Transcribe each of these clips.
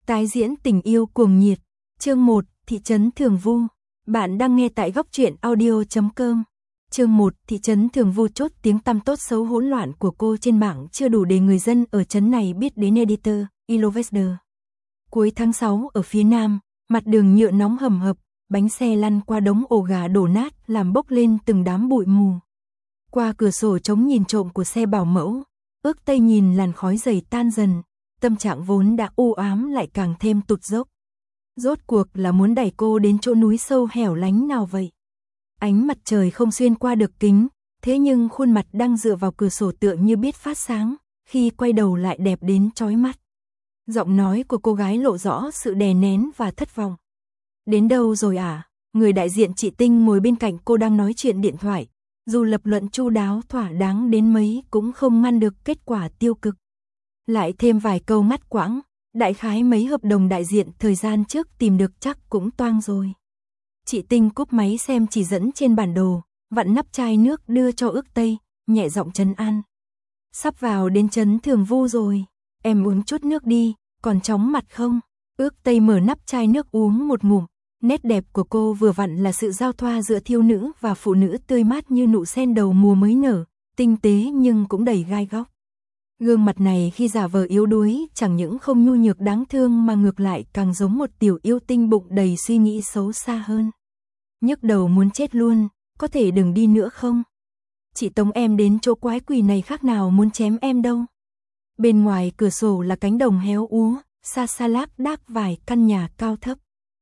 Tái diễn tình yêu cuồng nhiệt. Chương 1, thị trấn Thường Vu. Bạn đang nghe tại góc truyện audio.com. Chương 1, thị trấn Thường Vu. Chốt tiếng tăm tốt xấu hỗn loạn của cô trên mạng chưa đủ để người dân ở trấn này biết đến editor, Ilovesder. Cuối tháng 6 ở phía nam, mặt đường nhựa nóng hầm hập, bánh xe lăn qua đống ổ gà đổ nát làm bốc lên từng đám bụi mù. Qua cửa sổ trống nhìn trộm của xe bảo mẫu, Ước Tây nhìn làn khói dày tan dần, tâm trạng vốn đã u ám lại càng thêm tụt dốc. Rốt cuộc là muốn đẩy cô đến chỗ núi sâu hẻo lánh nào vậy? Ánh mặt trời không xuyên qua được kính, thế nhưng khuôn mặt đang dựa vào cửa sổ tựa như biết phát sáng, khi quay đầu lại đẹp đến chói mắt. Giọng nói của cô gái lộ rõ sự đè nén và thất vọng. Đến đâu rồi à? Người đại diện chị Tinh ngồi bên cạnh cô đang nói chuyện điện thoại. Dù lập luận chu đáo thỏa đáng đến mấy cũng không ngăn được kết quả tiêu cực. Lại thêm vài câu ngắt quãng, đại khái mấy hợp đồng đại diện thời gian trước tìm được chắc cũng toang rồi. Chị Tinh cúp máy xem chỉ dẫn trên bản đồ, vặn nắp chai nước đưa cho Ước Tây, nhẹ giọng trấn an. Sắp vào đến trấn Thường Vu rồi, em uống chút nước đi, còn chóng mặt không? Ước Tây mở nắp chai nước uống một ngụm. Nét đẹp của cô vừa vặn là sự giao thoa giữa thiếu nữ và phụ nữ tươi mát như nụ sen đầu mùa mới nở, tinh tế nhưng cũng đầy gai góc. Gương mặt này khi giả vờ yếu đuối chẳng những không nhu nhược đáng thương mà ngược lại càng giống một tiểu yêu tinh bụng đầy suy nghĩ xấu xa hơn. Nhức đầu muốn chết luôn, có thể đừng đi nữa không? Chị tống em đến chỗ quái quỷ này khác nào muốn chém em đâu. Bên ngoài cửa sổ là cánh đồng héo úa, xa xa lác đác vài căn nhà cao thấp.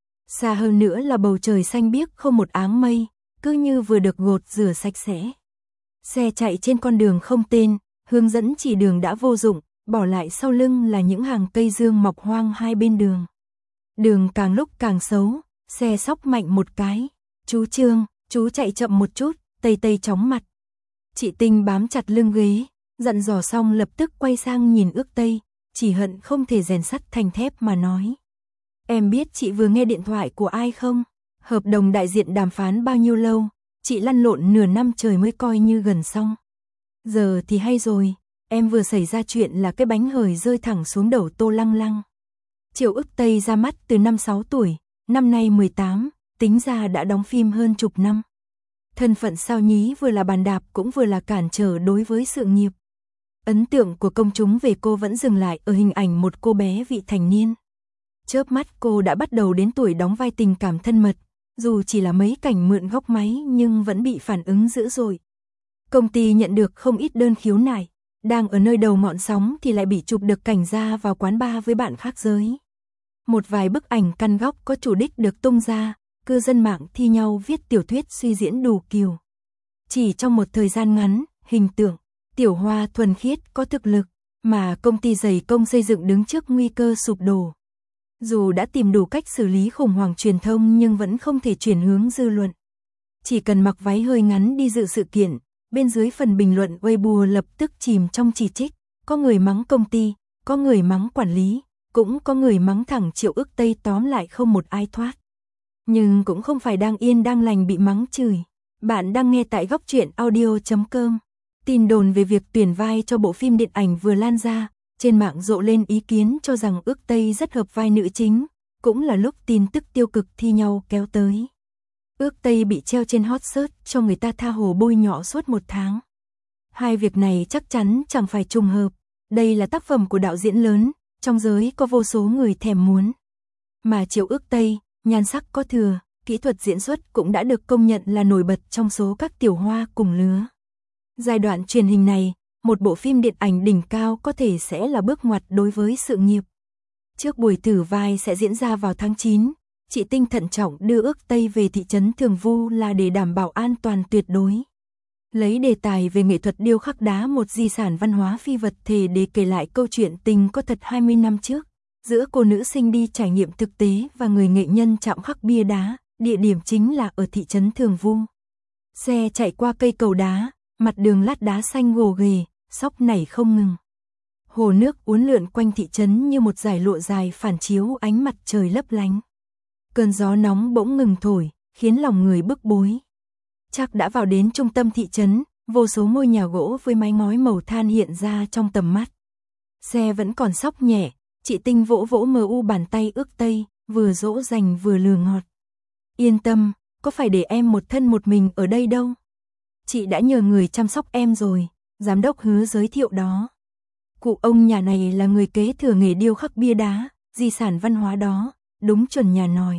Xa hơn nữa là bầu trời xanh biếc không một áng mây, cứ như vừa được gột rửa sạch sẽ. Xe chạy trên con đường không tên, hướng dẫn chỉ đường đã vô dụng, bỏ lại sau lưng là những hàng cây dương mọc hoang hai bên đường. Đường càng lúc càng xấu, xe xóc mạnh một cái. Chú Trương, chú chạy chậm một chút, Tây Tây chóng mặt. Chị Tinh bám chặt lưng ghế, dặn dò xong lập tức quay sang nhìn Ước Tây, chỉ hận không thể rèn sắt thành thép mà nói. Em biết chị vừa nghe điện thoại của ai không? Hợp đồng đại diện đàm phán bao nhiêu lâu, chị lăn lộn nửa năm trời mới coi như gần xong. Giờ thì hay rồi, em vừa xảy ra chuyện là cái bánh hời rơi thẳng xuống đầu Tô Lăng Lăng. Triệu Ước Tây ra mắt từ năm 6 tuổi, năm nay 18, tính ra đã đóng phim hơn chục năm. Thân phận sao nhí vừa là bàn đạp cũng vừa là cản trở đối với sự nghiệp. Ấn tượng của công chúng về cô vẫn dừng lại ở hình ảnh một cô bé vị thành niên. Chớp mắt cô đã bắt đầu đến tuổi đóng vai tình cảm thân mật, dù chỉ là mấy cảnh mượn góc máy nhưng vẫn bị phản ứng dữ dội. Công ty nhận được không ít đơn khiếu nại, đang ở nơi đầu ngọn sóng thì lại bị chụp được cảnh ra vào quán bar với bạn khác giới. Một vài bức ảnh căn góc có chủ đích được tung ra, cư dân mạng thi nhau viết tiểu thuyết suy diễn đủ kiểu. Chỉ trong một thời gian ngắn, hình tượng, Tiểu Hoa thuần khiết có thực lực, mà công ty dày công xây dựng đứng trước nguy cơ sụp đổ. Dù đã tìm đủ cách xử lý khủng hoảng truyền thông nhưng vẫn không thể chuyển hướng dư luận. Chỉ cần mặc váy hơi ngắn đi dự sự kiện, bên dưới phần bình luận Weibo lập tức chìm trong chỉ trích, có người mắng công ty, có người mắng quản lý, cũng có người mắng thẳng Triệu Ước Tây, tóm lại không một ai thoát. Nhưng cũng không phải đang yên đang lành bị mắng chửi. Bạn đang nghe tại góc truyện audio.com. Tin đồn về việc tuyển vai cho bộ phim điện ảnh vừa lan ra, trên mạng rộ lên ý kiến cho rằng Ước Tây rất hợp vai nữ chính, cũng là lúc tin tức tiêu cực thi nhau kéo tới. Ước Tây bị treo trên hot search cho người ta tha hồ bôi nhọ suốt một tháng. Hai việc này chắc chắn chẳng phải trùng hợp, đây là tác phẩm của đạo diễn lớn, trong giới có vô số người thèm muốn. Mà Triệu Ước Tây, nhan sắc có thừa, kỹ thuật diễn xuất cũng đã được công nhận là nổi bật trong số các tiểu hoa cùng lứa. Giai đoạn truyền hình này, một bộ phim điện ảnh đỉnh cao có thể sẽ là bước ngoặt đối với sự nghiệp. Trước buổi thử vai sẽ diễn ra vào tháng 9, chị Tinh thận trọng đưa Ước Tây về thị trấn Thường Vu là để đảm bảo an toàn tuyệt đối. Lấy đề tài về nghệ thuật điêu khắc đá, một di sản văn hóa phi vật thể, để kể lại câu chuyện tình có thật 20 năm trước, giữa cô nữ sinh đi trải nghiệm thực tế và người nghệ nhân chạm khắc bia đá, địa điểm chính là ở thị trấn Thường Vu. Xe chạy qua cây cầu đá, mặt đường lát đá xanh gồ ghề, sóc nảy không ngừng. Hồ nước uốn lượn quanh thị trấn như một dải lụa dài phản chiếu ánh mặt trời lấp lánh. Cơn gió nóng bỗng ngừng thổi, khiến lòng người bức bối. Chắc đã vào đến trung tâm thị trấn, vô số ngôi nhà gỗ với mái ngói màu than hiện ra trong tầm mắt. Xe vẫn còn xóc nhẹ, Chị Tinh vỗ vỗ mờ u bàn tay ước tây, vừa dỗ dành vừa lừa ngọt. Yên tâm, có phải để em một thân một mình ở đây đâu. Chị đã nhờ người chăm sóc em rồi, giám đốc Hứa giới thiệu đó. Cụ ông nhà này là người kế thừa nghề điêu khắc bia đá, di sản văn hóa đó, đúng chuẩn nhà nòi.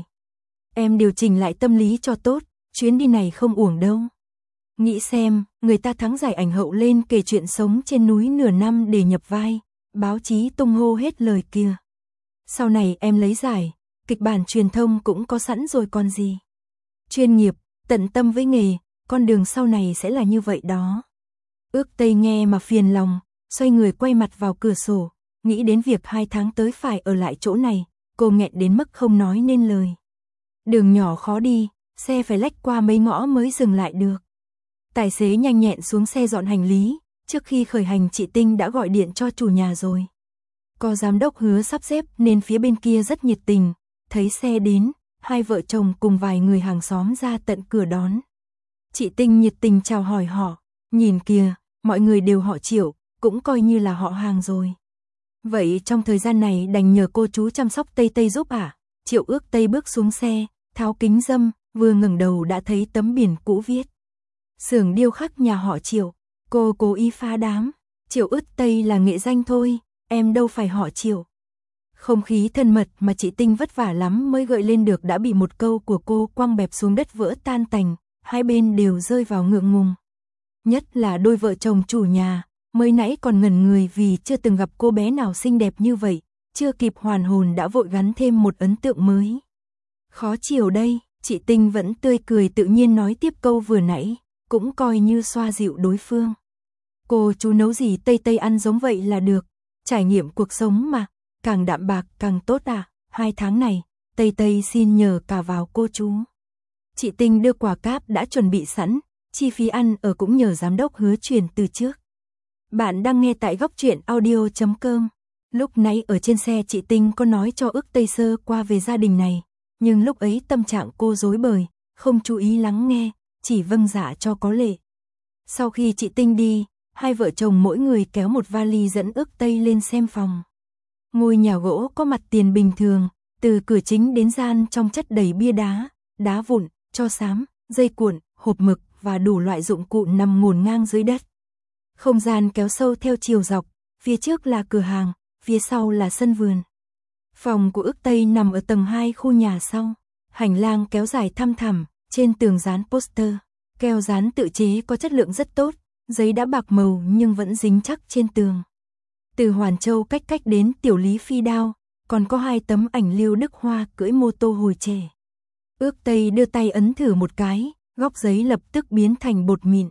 Em điều chỉnh lại tâm lý cho tốt, chuyến đi này không uổng đâu. Nghĩ xem, người ta thắng giải ảnh hậu lên kể chuyện sống trên núi nửa năm để nhập vai, báo chí tung hô hết lời kia. Sau này em lấy giải, kịch bản truyền thông cũng có sẵn rồi còn gì. Chuyên nghiệp, tận tâm với nghề, con đường sau này sẽ là như vậy đó. Ước tây nghe mà phiền lòng, xoay người quay mặt vào cửa sổ, nghĩ đến việc 2 tháng tới phải ở lại chỗ này, cô nghẹn đến mức không nói nên lời. Đường nhỏ khó đi, xe phải lách qua mấy ngõ mới dừng lại được. Tài xế nhanh nhẹn xuống xe dọn hành lý, trước khi khởi hành chị Tinh đã gọi điện cho chủ nhà rồi. Có giám đốc Hứa sắp xếp nên phía bên kia rất nhiệt tình, thấy xe đến, hai vợ chồng cùng vài người hàng xóm ra tận cửa đón. Chị Tinh nhiệt tình chào hỏi họ, nhìn kìa, mọi người đều họ Triệu, cũng coi như là họ hàng rồi. Vậy trong thời gian này đành nhờ cô chú chăm sóc Tây Tây giúp à? Triệu ước Tây bước xuống xe, tháo kính râm, vừa ngẩng đầu đã thấy tấm biển cũ viết. Xưởng điêu khắc nhà họ Triệu, cô cố ý phá đám. Triệu ước Tây là nghệ danh thôi, em đâu phải họ Triệu. Không khí thân mật mà chị Tinh vất vả lắm mới gợi lên được đã bị một câu của cô quăng bẹp xuống đất vỡ tan tành, hai bên đều rơi vào ngượng ngùng. Nhất là đôi vợ chồng chủ nhà, mới nãy còn ngẩn người vì chưa từng gặp cô bé nào xinh đẹp như vậy, chưa kịp hoàn hồn đã vội gắn thêm một ấn tượng mới. Khó chiều đây, chị Tinh vẫn tươi cười tự nhiên nói tiếp câu vừa nãy, cũng coi như xoa dịu đối phương. Cô chú nấu gì Tây Tây ăn giống vậy là được, trải nghiệm cuộc sống mà, càng đạm bạc càng tốt à, 2 tháng này, Tây Tây xin nhờ cả vào cô chú. Chị Tinh đưa quà cáp đã chuẩn bị sẵn, chi phí ăn ở cũng nhờ giám đốc Hứa chuyển từ trước. Bạn đang nghe tại góc truyện audio.com. Lúc nãy ở trên xe chị Tinh có nói cho ước Tây sơ qua về gia đình này, nhưng lúc ấy tâm trạng cô rối bời, không chú ý lắng nghe, chỉ vâng dạ cho có lệ. Sau khi chị Tinh đi, hai vợ chồng mỗi người kéo một vali dẫn ước Tây lên xem phòng. Ngôi nhà gỗ có mặt tiền bình thường, từ cửa chính đến gian trong chất đầy bia đá, đá vụn, tro xám, dây cuộn, hộp mực và đủ loại dụng cụ nằm ngổn ngang dưới đất. Không gian kéo sâu theo chiều dọc, phía trước là cửa hàng, phía sau là sân vườn. Phòng của ước Tây nằm ở tầng 2 khu nhà sau, hành lang kéo dài thăm thẳm, trên tường dán poster, keo dán tự chế có chất lượng rất tốt, giấy đã bạc màu nhưng vẫn dính chắc trên tường. Từ Hoàn Châu cách đến Tiểu Lý Phi Đao, còn có 2 tấm ảnh Lưu Đức Hoa cưỡi mô tô hồi trẻ. Ước Tây đưa tay ấn thử một cái, góc giấy lập tức biến thành bột mịn.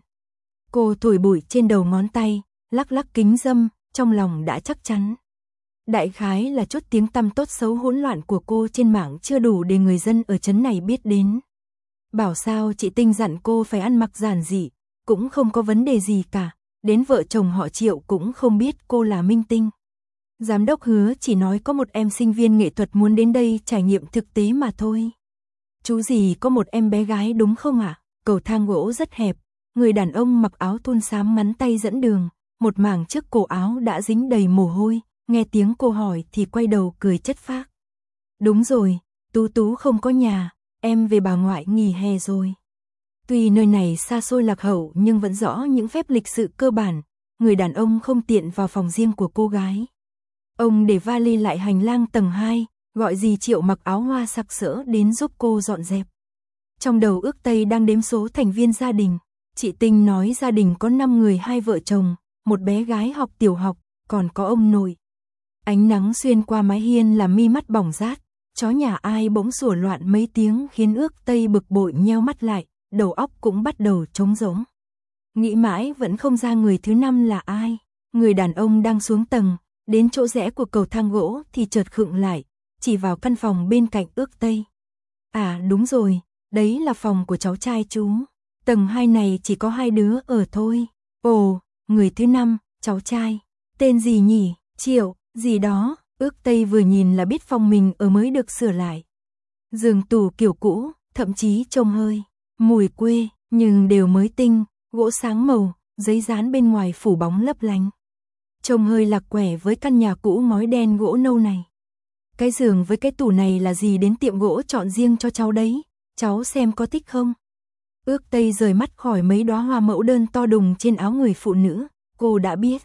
Cô thổi bụi trên đầu ngón tay, lắc lắc kính râm, trong lòng đã chắc chắn. Đại khái là chút tiếng tăm tốt xấu hỗn loạn của cô trên mạng chưa đủ để người dân ở trấn này biết đến. Bảo sao chị Tinh dặn cô phải ăn mặc giản dị, cũng không có vấn đề gì cả, đến vợ chồng họ Triệu cũng không biết cô là minh tinh. Giám đốc Hứa chỉ nói có một em sinh viên nghệ thuật muốn đến đây trải nghiệm thực tế mà thôi. Chú gì có một em bé gái đúng không ạ? Cầu thang gỗ rất hẹp, người đàn ông mặc áo thun xám ngắn tay dẫn đường, một mảng trước cổ áo đã dính đầy mồ hôi, nghe tiếng cô hỏi thì quay đầu cười chất phác. Đúng rồi, Tú Tú không có nhà, em về bà ngoại nghỉ hè rồi. Tuy nơi này xa xôi lạc hậu nhưng vẫn rõ những phép lịch sự cơ bản, người đàn ông không tiện vào phòng riêng của cô gái. Ông để vali lại hành lang tầng 2, gọi dì Triệu mặc áo hoa sặc sỡ đến giúp cô dọn dẹp. Trong đầu ước Tây đang đếm số thành viên gia đình, chị Tinh nói gia đình có 5 người 2 vợ chồng, một bé gái học tiểu học, còn có ông nội. Ánh nắng xuyên qua mái hiên làm mi mắt bỏng rát, chó nhà ai bỗng sủa loạn mấy tiếng khiến ước Tây bực bội nheo mắt lại, đầu óc cũng bắt đầu trống rỗng. Nghĩ mãi vẫn không ra người thứ 5 là ai, người đàn ông đang xuống tầng, đến chỗ rẽ của cầu thang gỗ thì chợt khựng lại, chỉ vào căn phòng bên cạnh ước Tây. À đúng rồi, đấy là phòng của cháu trai chú, tầng 2 này chỉ có 2 đứa ở thôi. Ồ, người thứ 5, cháu trai, tên gì nhỉ? Triệu, gì đó, ước Tây vừa nhìn là biết phòng mình ở mới được sửa lại. Giường tủ kiểu cũ, thậm chí trông hơi mùi quê, nhưng đều mới tinh, gỗ sáng màu, giấy dán bên ngoài phủ bóng lấp lánh. trông hơi lạc quẻ với căn nhà cũ ngói đen gỗ nâu này. Cái giường với cái tủ này là gì đến tiệm gỗ chọn riêng cho cháu đấy, cháu xem có thích không? Ước Tây rời mắt khỏi mấy đóa hoa mẫu đơn to đùng trên áo người phụ nữ, cô đã biết.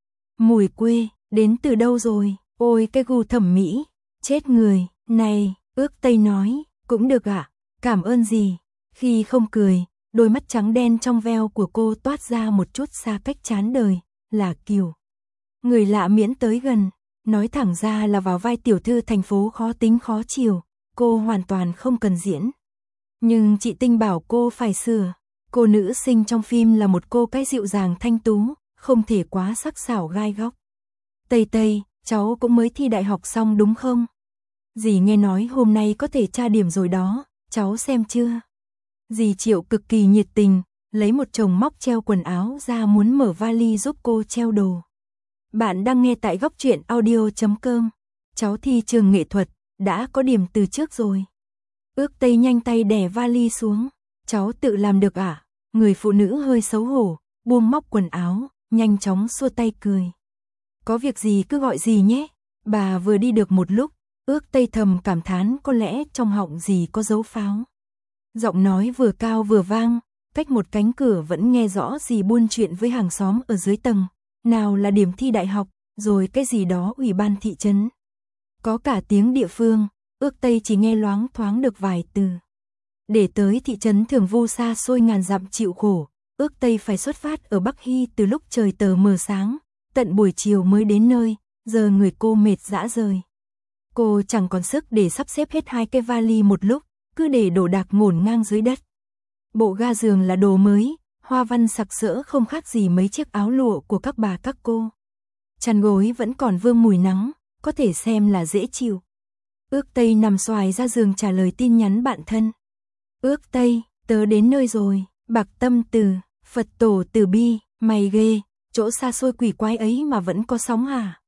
Mùi quê, đến từ đâu rồi, ôi cái gu thẩm mỹ, chết người, này, Ước Tây nói, cũng được ạ, cảm ơn gì, khi không cười, đôi mắt trắng đen trong veo của cô toát ra một chút xa cách chán đời, là kiểu. Người lạ miễn tới gần, nói thẳng ra là vào vai tiểu thư thành phố khó tính khó chiều, cô hoàn toàn không cần diễn. Nhưng chị Tinh bảo cô phải sửa, cô nữ sinh trong phim là một cô cái dịu dàng thanh tú, không thể quá sắc sảo gai góc. Tây Tây, cháu cũng mới thi đại học xong đúng không? Dì nghe nói hôm nay có thể tra điểm rồi đó, cháu xem chưa? Dì Triệu cực kỳ nhiệt tình, lấy một chồng móc treo quần áo ra muốn mở vali giúp cô treo đồ. Bạn đang nghe tại góc truyện audio.com. Cháu thi trường nghệ thuật, đã có điểm từ trước rồi. Ước Tây nhanh tay đè vali xuống. Cháu tự làm được à? Người phụ nữ hơi xấu hổ, buông móc quần áo, nhanh chóng xua tay cười. Có việc gì cứ gọi dì nhé. Bà vừa đi được một lúc, Ước Tây thầm cảm thán có lẽ trong họng dì có dấu pháo. Giọng nói vừa cao vừa vang, cách một cánh cửa vẫn nghe rõ dì buôn chuyện với hàng xóm ở dưới tầng. Nào là điểm thi đại học, rồi cái gì đó ủy ban thị trấn. Có cả tiếng địa phương, Ước Tây chỉ nghe loáng thoáng được vài từ. Để tới thị trấn Thường Vu xa xôi ngàn dặm chịu khổ, Ước Tây phải xuất phát ở Bắc Hy từ lúc trời tờ mờ sáng, tận buổi chiều mới đến nơi, giờ người cô mệt rã rời. Cô chẳng còn sức để sắp xếp hết hai cái vali một lúc, cứ để đồ đạc ngổn ngang dưới đất. Bộ ga giường là đồ mới, hoa văn sặc sỡ không khác gì mấy chiếc áo lụa của các bà các cô. Chăn gối vẫn còn vương mùi nắng, có thể xem là dễ chịu. Ước Tây nằm xoài ra giường trả lời tin nhắn bạn thân. Ước Tây, tớ đến nơi rồi, Bạc Tâm Từ, Phật Tổ Từ Bi, mày ghê, chỗ xa xôi quỷ quái ấy mà vẫn có sóng hả?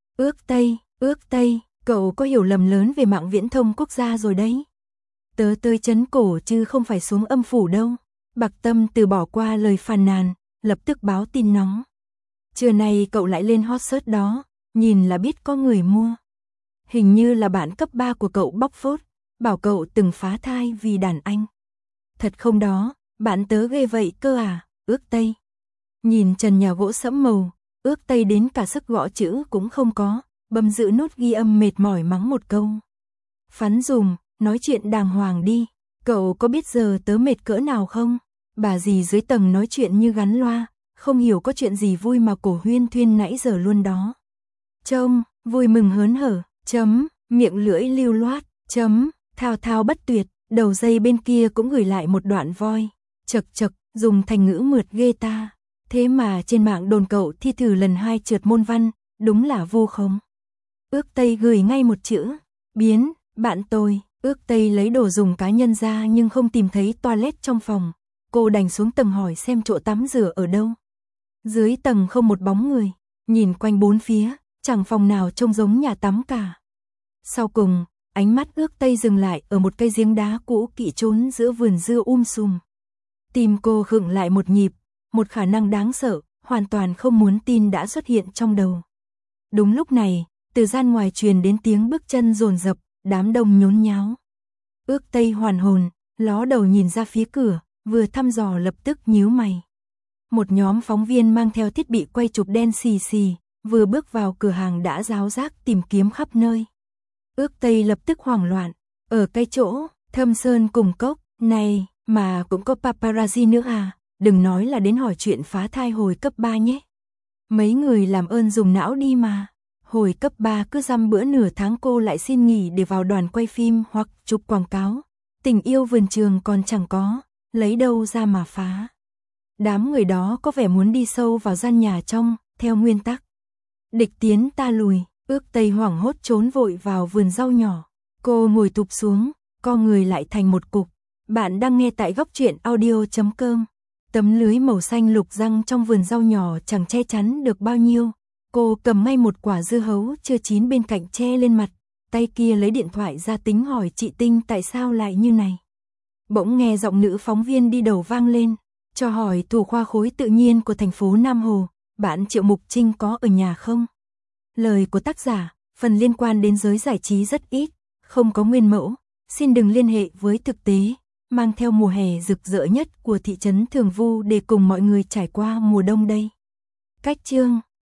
Ước Tây, cậu có hiểu lầm lớn về mạng viễn thông quốc gia rồi đấy. Tớ tới trấn cổ chứ không phải xuống âm phủ đâu. Bạc Tâm Từ bỏ qua lời phàn nàn, lập tức báo tin nóng. Trưa nay cậu lại lên hot search đó, nhìn là biết có người mua. Hình như là bạn cấp 3 của cậu bóc phốt, bảo cậu từng phá thai vì đàn anh. Thật không đó, bạn tớ ghê vậy cơ à, Ước Tây. Nhìn trần nhà gỗ sẫm màu, Ước Tây đến cả sức gõ chữ cũng không có, bấm giữ nút ghi âm mệt mỏi mắng một câu. Phắn dùm, nói chuyện đàng hoàng đi, cậu có biết giờ tớ mệt cỡ nào không? Bà dì dưới tầng nói chuyện như gắn loa, không hiểu có chuyện gì vui mà cổ huyên thuyên nãy giờ luôn đó. Trông, vui mừng hớn hở, chấm, miệng lưỡi lưu loát, chấm, thao thao bất tuyệt, đầu dây bên kia cũng gửi lại một đoạn voi. Chật chật, dùng thành ngữ mượt ghê ta. Thế mà trên mạng đồn cậu thi thử lần 2 trượt môn văn, đúng là vu khống. Ước Tây gửi ngay một chữ, biến, bạn tôi. Ước Tây lấy đồ dùng cá nhân ra nhưng không tìm thấy toilet trong phòng. Cô đành xuống tầng hỏi xem chỗ tắm rửa ở đâu. Dưới tầng không một bóng người, nhìn quanh bốn phía, chẳng phòng nào trông giống nhà tắm cả. Sau cùng, ánh mắt Ước Tây dừng lại ở một cây giếng đá cũ kỹ trốn giữa vườn dưa sùm. Tim cô khựng lại một nhịp, một khả năng đáng sợ, hoàn toàn không muốn tin đã xuất hiện trong đầu. Đúng lúc này, từ gian ngoài truyền đến tiếng bước chân dồn dập, đám đông nhốn nháo. Ước Tây hoàn hồn, ló đầu nhìn ra phía cửa, vừa thăm dò lập tức nhíu mày. Một nhóm phóng viên mang theo thiết bị quay chụp đen xì xì, vừa bước vào cửa hàng đã ráo rác tìm kiếm khắp nơi. Ước Tây lập tức hoảng loạn, ở cái chỗ, Thâm Sơn cùng cốc, này, mà cũng có paparazzi nữa à, đừng nói là đến hỏi chuyện phá thai hồi cấp 3 nhé. Mấy người làm ơn dùng não đi mà. Hồi cấp 3 cứ dăm bữa nửa tháng cô lại xin nghỉ để vào đoàn quay phim hoặc chụp quảng cáo. Tình yêu vườn trường còn chẳng có, lấy đâu ra mà phá. Đám người đó có vẻ muốn đi sâu vào gian nhà trong, theo nguyên tắc. Địch tiến ta lùi, Ước Tây hoảng hốt trốn vội vào vườn rau nhỏ. Cô ngồi thụp xuống, co người lại thành một cục. Bạn đang nghe tại góc truyện audio.com. Tấm lưới màu xanh lục răng trong vườn rau nhỏ chẳng che chắn được bao nhiêu. Cô cầm ngay một quả dưa hấu chưa chín bên cạnh che lên mặt, tay kia lấy điện thoại ra tính hỏi chị Tinh tại sao lại như này. Bỗng nghe giọng nữ phóng viên đi đầu vang lên, cho hỏi thủ khoa khối tự nhiên của thành phố Nam Hồ, bạn Triệu Mục Trinh có ở nhà không? Lời của tác giả, phần liên quan đến giới giải trí rất ít, không có nguyên mẫu, xin đừng liên hệ với thực tế, mang theo mùa hè rực rỡ nhất của thị trấn Thường Vu để cùng mọi người trải qua mùa đông đây. Cách chương